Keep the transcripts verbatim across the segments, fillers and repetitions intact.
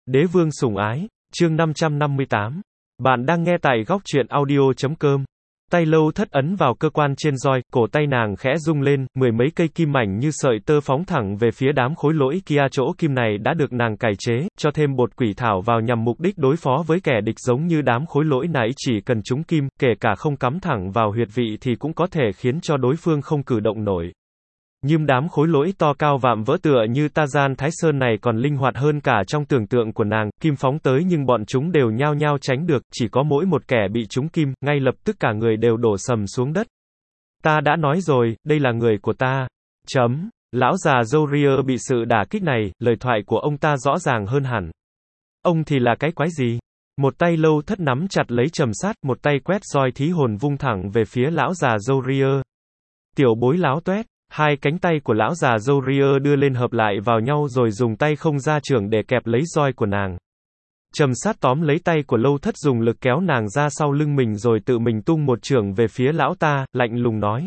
Đế vương sủng ái, chương năm trăm năm mươi tám. Bạn đang nghe tại góc truyện audio chấm com. Tay Lâu Thất ấn vào cơ quan trên roi, cổ tay nàng khẽ rung lên, mười mấy cây kim mảnh như sợi tơ phóng thẳng về phía đám khối lỗi kia. Chỗ kim này đã được nàng cải chế, cho thêm bột quỷ thảo vào nhằm mục đích đối phó với kẻ địch. Giống như đám khối lỗi nãy, chỉ cần trúng kim, kể cả không cắm thẳng vào huyệt vị thì cũng có thể khiến cho đối phương không cử động nổi. Nhưng đám khối lỗi to cao vạm vỡ tựa như Tarzan Thái Sơn này còn linh hoạt hơn cả trong tưởng tượng của nàng. Kim phóng tới nhưng bọn chúng đều nhao nhao tránh được, chỉ có mỗi một kẻ bị trúng kim, ngay lập tức cả người đều đổ sầm xuống đất. Ta đã nói rồi, đây là người của ta. Chấm. Lão già Zoria bị sự đả kích này, lời thoại của ông ta rõ ràng hơn hẳn. Ông thì là cái quái gì? Một tay Lâu Thất nắm chặt lấy trầm sát, một tay quét roi thí hồn vung thẳng về phía lão già Zoria. Tiểu bối láo toét. Hai cánh tay của lão già Zoria đưa lên hợp lại vào nhau rồi dùng tay không ra chưởng để kẹp lấy roi của nàng. Trầm sát tóm lấy tay của Lâu Thất, dùng lực kéo nàng ra sau lưng mình rồi tự mình tung một chưởng về phía lão ta, lạnh lùng nói.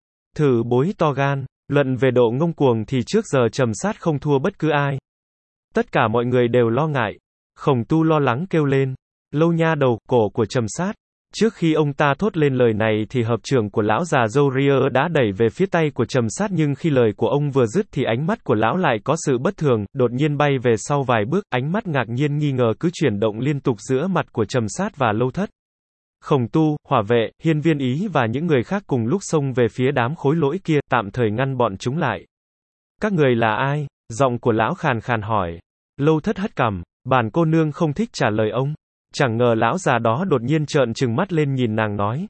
Thử bối to gan, luận về độ ngông cuồng thì trước giờ Trầm sát không thua bất cứ ai. Tất cả mọi người đều lo ngại. Khổng Tu lo lắng kêu lên. Lâu nha đầu, cổ của Trầm sát. Trước khi ông ta thốt lên lời này thì hợp chưởng của lão già Zoria đã đẩy về phía tay của Trầm sát, nhưng khi lời của ông vừa dứt thì ánh mắt của lão lại có sự bất thường, đột nhiên bay về sau vài bước, ánh mắt ngạc nhiên nghi ngờ cứ chuyển động liên tục giữa mặt của Trầm sát và Lâu Thất. Khổng Tu, Hỏa Vệ, Hiên Viên Ý và những người khác cùng lúc xông về phía đám khối lỗi kia, tạm thời ngăn bọn chúng lại. Các người là ai? Giọng của lão khàn khàn hỏi. Lâu Thất hất cằm, bản cô nương không thích trả lời ông. Chẳng ngờ lão già đó đột nhiên trợn trừng mắt lên nhìn nàng nói.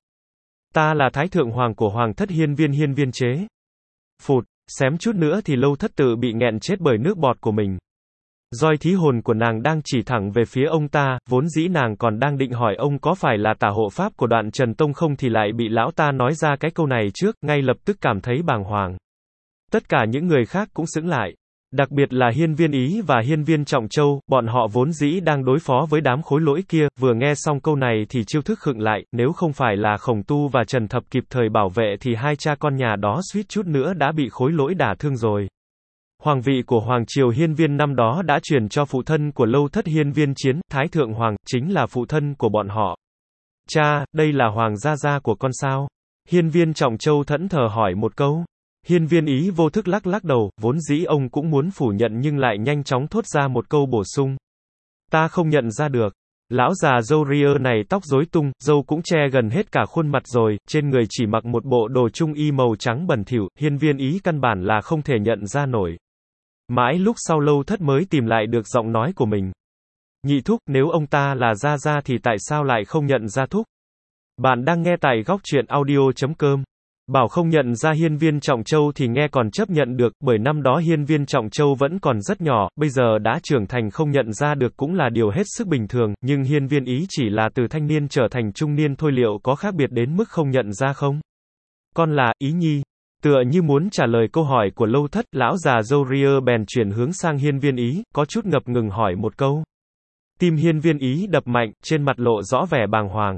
Ta là Thái Thượng Hoàng của Hoàng thất Hiên Viên Hiên Viên Chế. Phụt, xém chút nữa thì Lâu Thất tự bị nghẹn chết bởi nước bọt của mình. Roi thí hồn của nàng đang chỉ thẳng về phía ông ta, vốn dĩ nàng còn đang định hỏi ông có phải là tả hộ pháp của Đoạn Trần Tông không thì lại bị lão ta nói ra cái câu này trước, ngay lập tức cảm thấy bàng hoàng. Tất cả những người khác cũng sững lại. Đặc biệt là Hiên Viên Ý và Hiên Viên Trọng Châu, bọn họ vốn dĩ đang đối phó với đám khối lỗi kia, vừa nghe xong câu này thì chiêu thức khựng lại, nếu không phải là Khổng Tu và Trần Thập kịp thời bảo vệ thì hai cha con nhà đó suýt chút nữa đã bị khối lỗi đả thương rồi. Hoàng vị của Hoàng triều Hiên Viên năm đó đã truyền cho phụ thân của Lâu Thất Hiên Viên Chiến, Thái Thượng Hoàng, chính là phụ thân của bọn họ. Cha, đây là Hoàng gia gia của con sao? Hiên Viên Trọng Châu thẫn thờ hỏi một câu. Hiên Viên Ý vô thức lắc lắc đầu, vốn dĩ ông cũng muốn phủ nhận nhưng lại nhanh chóng thốt ra một câu bổ sung. Ta không nhận ra được. Lão già Zoria này tóc rối tung, râu cũng che gần hết cả khuôn mặt rồi, trên người chỉ mặc một bộ đồ trung y màu trắng bẩn thỉu, Hiên Viên Ý căn bản là không thể nhận ra nổi. Mãi lúc sau Lâu Thất mới tìm lại được giọng nói của mình. Nhị thúc, nếu ông ta là gia gia thì tại sao lại không nhận ra thúc? Bạn đang nghe tại góc truyện audio chấm com. Bảo không nhận ra Hiên Viên Trọng Châu thì nghe còn chấp nhận được, bởi năm đó Hiên Viên Trọng Châu vẫn còn rất nhỏ, bây giờ đã trưởng thành không nhận ra được cũng là điều hết sức bình thường, nhưng Hiên Viên Ý chỉ là từ thanh niên trở thành trung niên thôi, liệu có khác biệt đến mức không nhận ra không? Con là, Ý Nhi. Tựa như muốn trả lời câu hỏi của Lâu Thất, lão già Zoria bèn chuyển hướng sang Hiên Viên Ý, có chút ngập ngừng hỏi một câu. Tim Hiên Viên Ý đập mạnh, trên mặt lộ rõ vẻ bàng hoàng.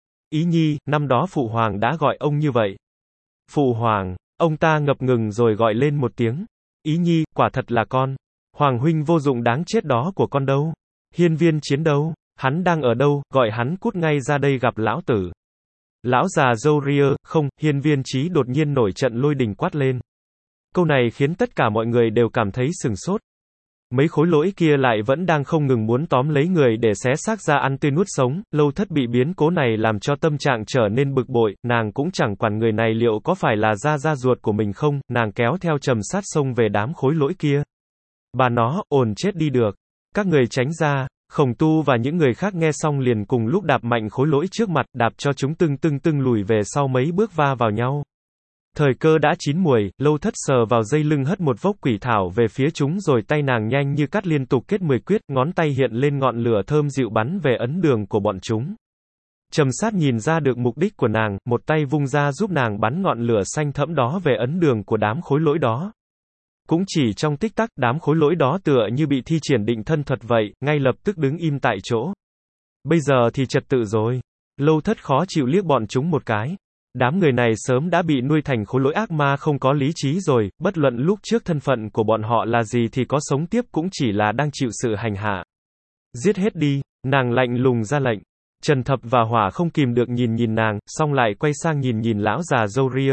Ý Nhi, năm đó Phụ Hoàng đã gọi ông như vậy. Phụ Hoàng, ông ta ngập ngừng rồi gọi lên một tiếng. Ý Nhi, quả thật là con. Hoàng huynh vô dụng đáng chết đó của con đâu? Hiên Viên Chiến đâu? Hắn đang ở đâu? Gọi hắn cút ngay ra đây gặp lão tử. Lão già Zoria, không, Hiên Viên Chí đột nhiên nổi trận lôi đình quát lên. Câu này khiến tất cả mọi người đều cảm thấy sừng sốt. Mấy khối lỗi kia lại vẫn đang không ngừng muốn tóm lấy người để xé xác ra ăn tươi nuốt sống. Lâu Thất bị biến cố này làm cho tâm trạng trở nên bực bội, nàng cũng chẳng quản người này liệu có phải là gia gia ruột của mình không, nàng kéo theo Trầm sát xông về đám khối lỗi kia. Bà nó, ồn chết đi được. Các người tránh ra. Khổng Tu và những người khác nghe xong liền cùng lúc đạp mạnh khối lỗi trước mặt, đạp cho chúng tưng tưng tưng lùi về sau mấy bước va vào nhau. Thời cơ đã chín muồi, Lâu Thất sờ vào dây lưng hất một vốc quỷ thảo về phía chúng rồi tay nàng nhanh như cắt liên tục kết mười quyết, ngón tay hiện lên ngọn lửa thơm dịu bắn về ấn đường của bọn chúng. Trầm sát nhìn ra được mục đích của nàng, một tay vung ra giúp nàng bắn ngọn lửa xanh thẫm đó về ấn đường của đám khối lỗi đó. Cũng chỉ trong tích tắc, đám khối lỗi đó tựa như bị thi triển định thân thuật vậy, ngay lập tức đứng im tại chỗ. Bây giờ thì trật tự rồi. Lâu Thất khó chịu liếc bọn chúng một cái. Đám người này sớm đã bị nuôi thành khối lỗi ác ma không có lý trí rồi, bất luận lúc trước thân phận của bọn họ là gì thì có sống tiếp cũng chỉ là đang chịu sự hành hạ. Giết hết đi, nàng lạnh lùng ra lệnh. Trần Thập và Hỏa không kìm được nhìn nhìn nàng, xong lại quay sang nhìn nhìn lão già râu ria.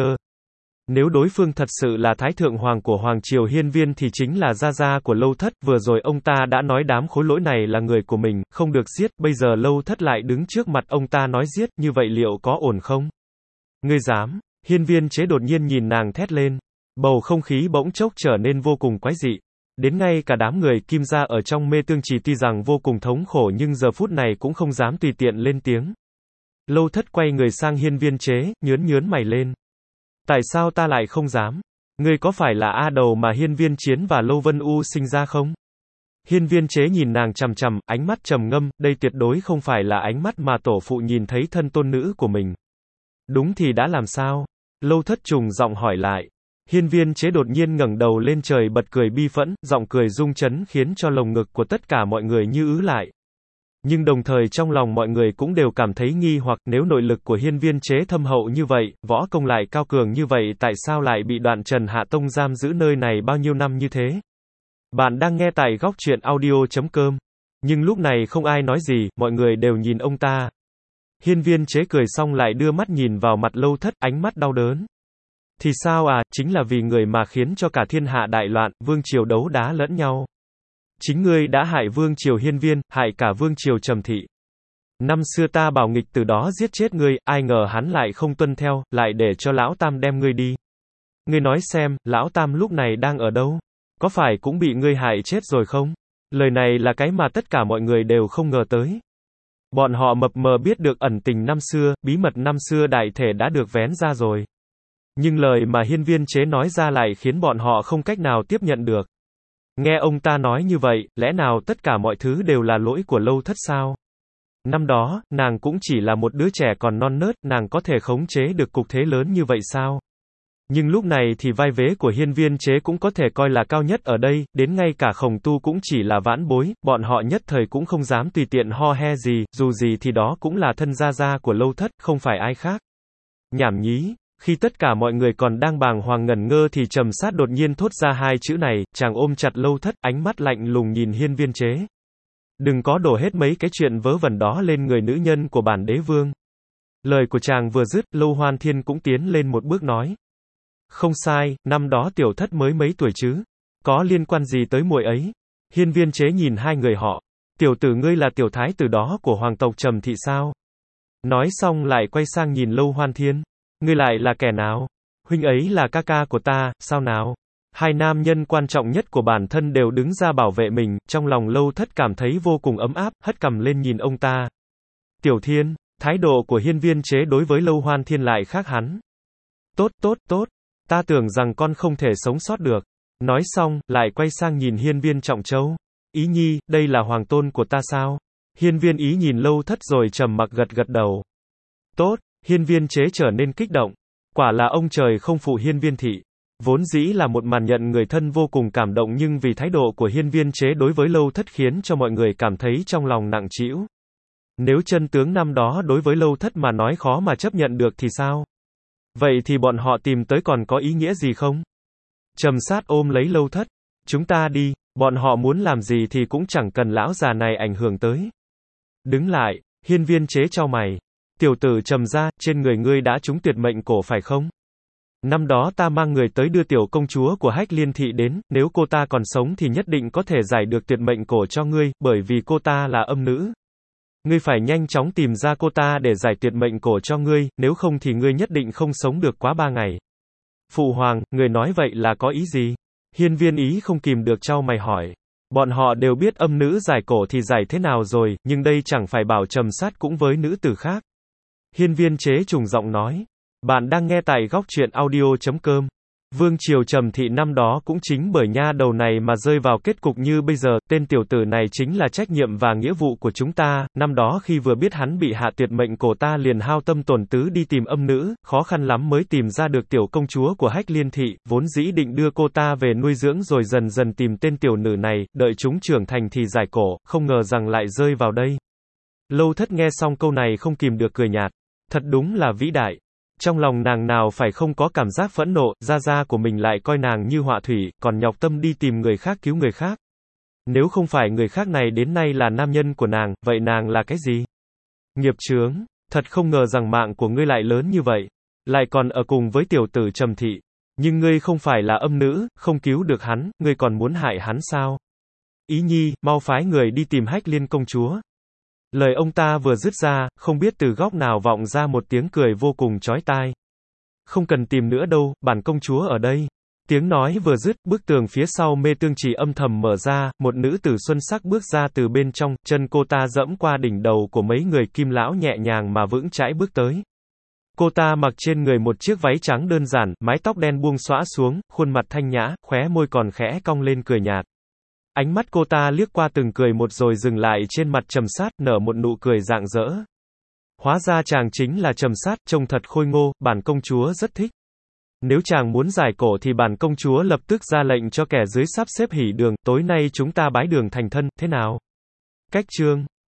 Nếu đối phương thật sự là Thái Thượng Hoàng của Hoàng Triều Hiên Viên thì chính là gia gia của Lâu Thất, vừa rồi ông ta đã nói đám khối lỗi này là người của mình, không được giết, bây giờ Lâu Thất lại đứng trước mặt ông ta nói giết, như vậy liệu có ổn không? Ngươi dám? Hiên Viên Chế đột nhiên nhìn nàng thét lên. Bầu không khí bỗng chốc trở nên vô cùng quái dị. Đến ngay cả đám người Kim gia ở trong mê tương trì tuy rằng vô cùng thống khổ nhưng giờ phút này cũng không dám tùy tiện lên tiếng. Lâu Thất quay người sang Hiên Viên Chế, nhớn nhớn mày lên. Tại sao ta lại không dám? Ngươi có phải là A Đầu mà Hiên Viên Chiến và Lâu Vân U sinh ra không? Hiên Viên Chế nhìn nàng chằm chằm, ánh mắt trầm ngâm, đây tuyệt đối không phải là ánh mắt mà tổ phụ nhìn thấy thân tôn nữ của mình. Đúng thì đã làm sao? Lâu Thất trùng giọng hỏi lại. Hiên Viên Chế đột nhiên ngẩng đầu lên trời bật cười bi phẫn, giọng cười rung chấn khiến cho lồng ngực của tất cả mọi người như ứ lại. Nhưng đồng thời trong lòng mọi người cũng đều cảm thấy nghi hoặc, nếu nội lực của Hiên Viên Chế thâm hậu như vậy, võ công lại cao cường như vậy, tại sao lại bị Đoạn Trần Hạ Tông giam giữ nơi này bao nhiêu năm như thế? Bạn đang nghe tại góc truyện audio chấm com. Nhưng lúc này không ai nói gì, mọi người đều nhìn ông ta. Hiên Viên Chế cười xong lại đưa mắt nhìn vào mặt Lâu Thất, ánh mắt đau đớn. Thì sao à, chính là vì người mà khiến cho cả thiên hạ đại loạn, vương triều đấu đá lẫn nhau. Chính ngươi đã hại vương triều Hiên Viên, hại cả vương triều Trầm Thị. Năm xưa ta bảo nghịch từ đó giết chết ngươi, ai ngờ hắn lại không tuân theo, lại để cho lão Tam đem ngươi đi. Ngươi nói xem, lão Tam lúc này đang ở đâu? Có phải cũng bị ngươi hại chết rồi không? Lời này là cái mà tất cả mọi người đều không ngờ tới. Bọn họ mập mờ biết được ẩn tình năm xưa, bí mật năm xưa đại thể đã được vén ra rồi. Nhưng lời mà Hiên Viên Chế nói ra lại khiến bọn họ không cách nào tiếp nhận được. Nghe ông ta nói như vậy, lẽ nào tất cả mọi thứ đều là lỗi của Lâu Thất sao? Năm đó, nàng cũng chỉ là một đứa trẻ còn non nớt, nàng có thể khống chế được cục thế lớn như vậy sao? Nhưng lúc này thì vai vế của Hiên Viên Chế cũng có thể coi là cao nhất ở đây, đến ngay cả Khổng Tu cũng chỉ là vãn bối, bọn họ nhất thời cũng không dám tùy tiện ho he gì, dù gì thì đó cũng là thân gia gia của Lâu Thất, không phải ai khác. Nhảm nhí. Khi tất cả mọi người còn đang bàng hoàng ngẩn ngơ thì Trầm Sát đột nhiên thốt ra hai chữ này, chàng ôm chặt Lâu Thất, ánh mắt lạnh lùng nhìn Hiên Viên Chế. Đừng có đổ hết mấy cái chuyện vớ vẩn đó lên người nữ nhân của bản đế vương. Lời của chàng vừa dứt, Lâu Hoan Thiên cũng tiến lên một bước nói. Không sai, năm đó tiểu thất mới mấy tuổi chứ? Có liên quan gì tới muội ấy? Hiên Viên Chế nhìn hai người họ. Tiểu tử ngươi là tiểu thái tử đó của hoàng tộc Trầm Thị sao? Nói xong lại quay sang nhìn Lâu Hoan Thiên. Ngươi lại là kẻ nào? Huynh ấy là ca ca của ta, sao nào? Hai nam nhân quan trọng nhất của bản thân đều đứng ra bảo vệ mình, trong lòng Lâu Thất cảm thấy vô cùng ấm áp, hất cằm lên nhìn ông ta. Tiểu Thiên, thái độ của Hiên Viên Chế đối với Lâu Hoan Thiên lại khác hắn. Tốt, tốt, tốt, ta tưởng rằng con không thể sống sót được. Nói xong, lại quay sang nhìn Hiên Viên Trọng Châu. Ý nhi, đây là hoàng tôn của ta sao? Hiên Viên Ý nhìn Lâu Thất rồi trầm mặc gật gật đầu. Tốt. Hiên Viên Chế trở nên kích động. Quả là ông trời không phụ Hiên Viên Thị. Vốn dĩ là một màn nhận người thân vô cùng cảm động nhưng vì thái độ của Hiên Viên Chế đối với Lâu Thất khiến cho mọi người cảm thấy trong lòng nặng trĩu. Nếu chân tướng năm đó đối với Lâu Thất mà nói khó mà chấp nhận được thì sao? Vậy thì bọn họ tìm tới còn có ý nghĩa gì không? Trầm Sát ôm lấy Lâu Thất. Chúng ta đi, bọn họ muốn làm gì thì cũng chẳng cần lão già này ảnh hưởng tới. Đứng lại, Hiên Viên Chế chau mày. Tiểu tử Trầm gia, trên người ngươi đã trúng tuyệt mệnh cổ phải không? Năm đó ta mang người tới đưa tiểu công chúa của Hách Liên Thị đến, nếu cô ta còn sống thì nhất định có thể giải được tuyệt mệnh cổ cho ngươi, bởi vì cô ta là âm nữ. Ngươi phải nhanh chóng tìm ra cô ta để giải tuyệt mệnh cổ cho ngươi, nếu không thì ngươi nhất định không sống được quá ba ngày. Phụ hoàng, người nói vậy là có ý gì? Hiên Viên Ý không kìm được chau mày hỏi. Bọn họ đều biết âm nữ giải cổ thì giải thế nào rồi, nhưng đây chẳng phải bảo Trầm Sát cũng với nữ tử khác. Hiên Viên Chế trùng giọng nói. Bạn đang nghe tại góc truyện audio chấm com. Vương triều Trầm Thị năm đó cũng chính bởi nha đầu này mà rơi vào kết cục như bây giờ, tên tiểu tử này chính là trách nhiệm và nghĩa vụ của chúng ta, năm đó khi vừa biết hắn bị hạ tuyệt mệnh cổ ta liền hao tâm tổn tứ đi tìm âm nữ, khó khăn lắm mới tìm ra được tiểu công chúa của Hách Liên Thị, vốn dĩ định đưa cô ta về nuôi dưỡng rồi dần dần tìm tên tiểu nữ này, đợi chúng trưởng thành thì giải cổ, không ngờ rằng lại rơi vào đây. Lâu Thất nghe xong câu này không kìm được cười nhạt, thật đúng là vĩ đại. Trong lòng nàng nào phải không có cảm giác phẫn nộ, gia gia của mình lại coi nàng như họa thủy, còn nhọc tâm đi tìm người khác cứu người khác. Nếu không phải người khác này đến nay là nam nhân của nàng, vậy nàng là cái gì? Nghiệp chướng, thật không ngờ rằng mạng của ngươi lại lớn như vậy. Lại còn ở cùng với tiểu tử Trầm Thị. Nhưng ngươi không phải là âm nữ, không cứu được hắn, ngươi còn muốn hại hắn sao? Ý nhi, mau phái người đi tìm Hách Liên công chúa. Lời ông ta vừa dứt ra, không biết từ góc nào vọng ra một tiếng cười vô cùng chói tai. Không cần tìm nữa đâu, bản công chúa ở đây. Tiếng nói vừa dứt, bức tường phía sau mê tương trì âm thầm mở ra, một nữ tử xuân sắc bước ra từ bên trong, chân cô ta dẫm qua đỉnh đầu của mấy người Kim lão nhẹ nhàng mà vững chãi bước tới. Cô ta mặc trên người một chiếc váy trắng đơn giản, mái tóc đen buông xõa xuống, khuôn mặt thanh nhã, khóe môi còn khẽ cong lên cười nhạt. Ánh mắt cô ta liếc qua từng cười một rồi dừng lại trên mặt Trầm Sát, nở một nụ cười rạng rỡ. Hóa ra chàng chính là Trầm Sát, trông thật khôi ngô, bản công chúa rất thích. Nếu chàng muốn giải cổ thì bản công chúa lập tức ra lệnh cho kẻ dưới sắp xếp hỉ đường, tối nay chúng ta bái đường thành thân, thế nào? Cách chương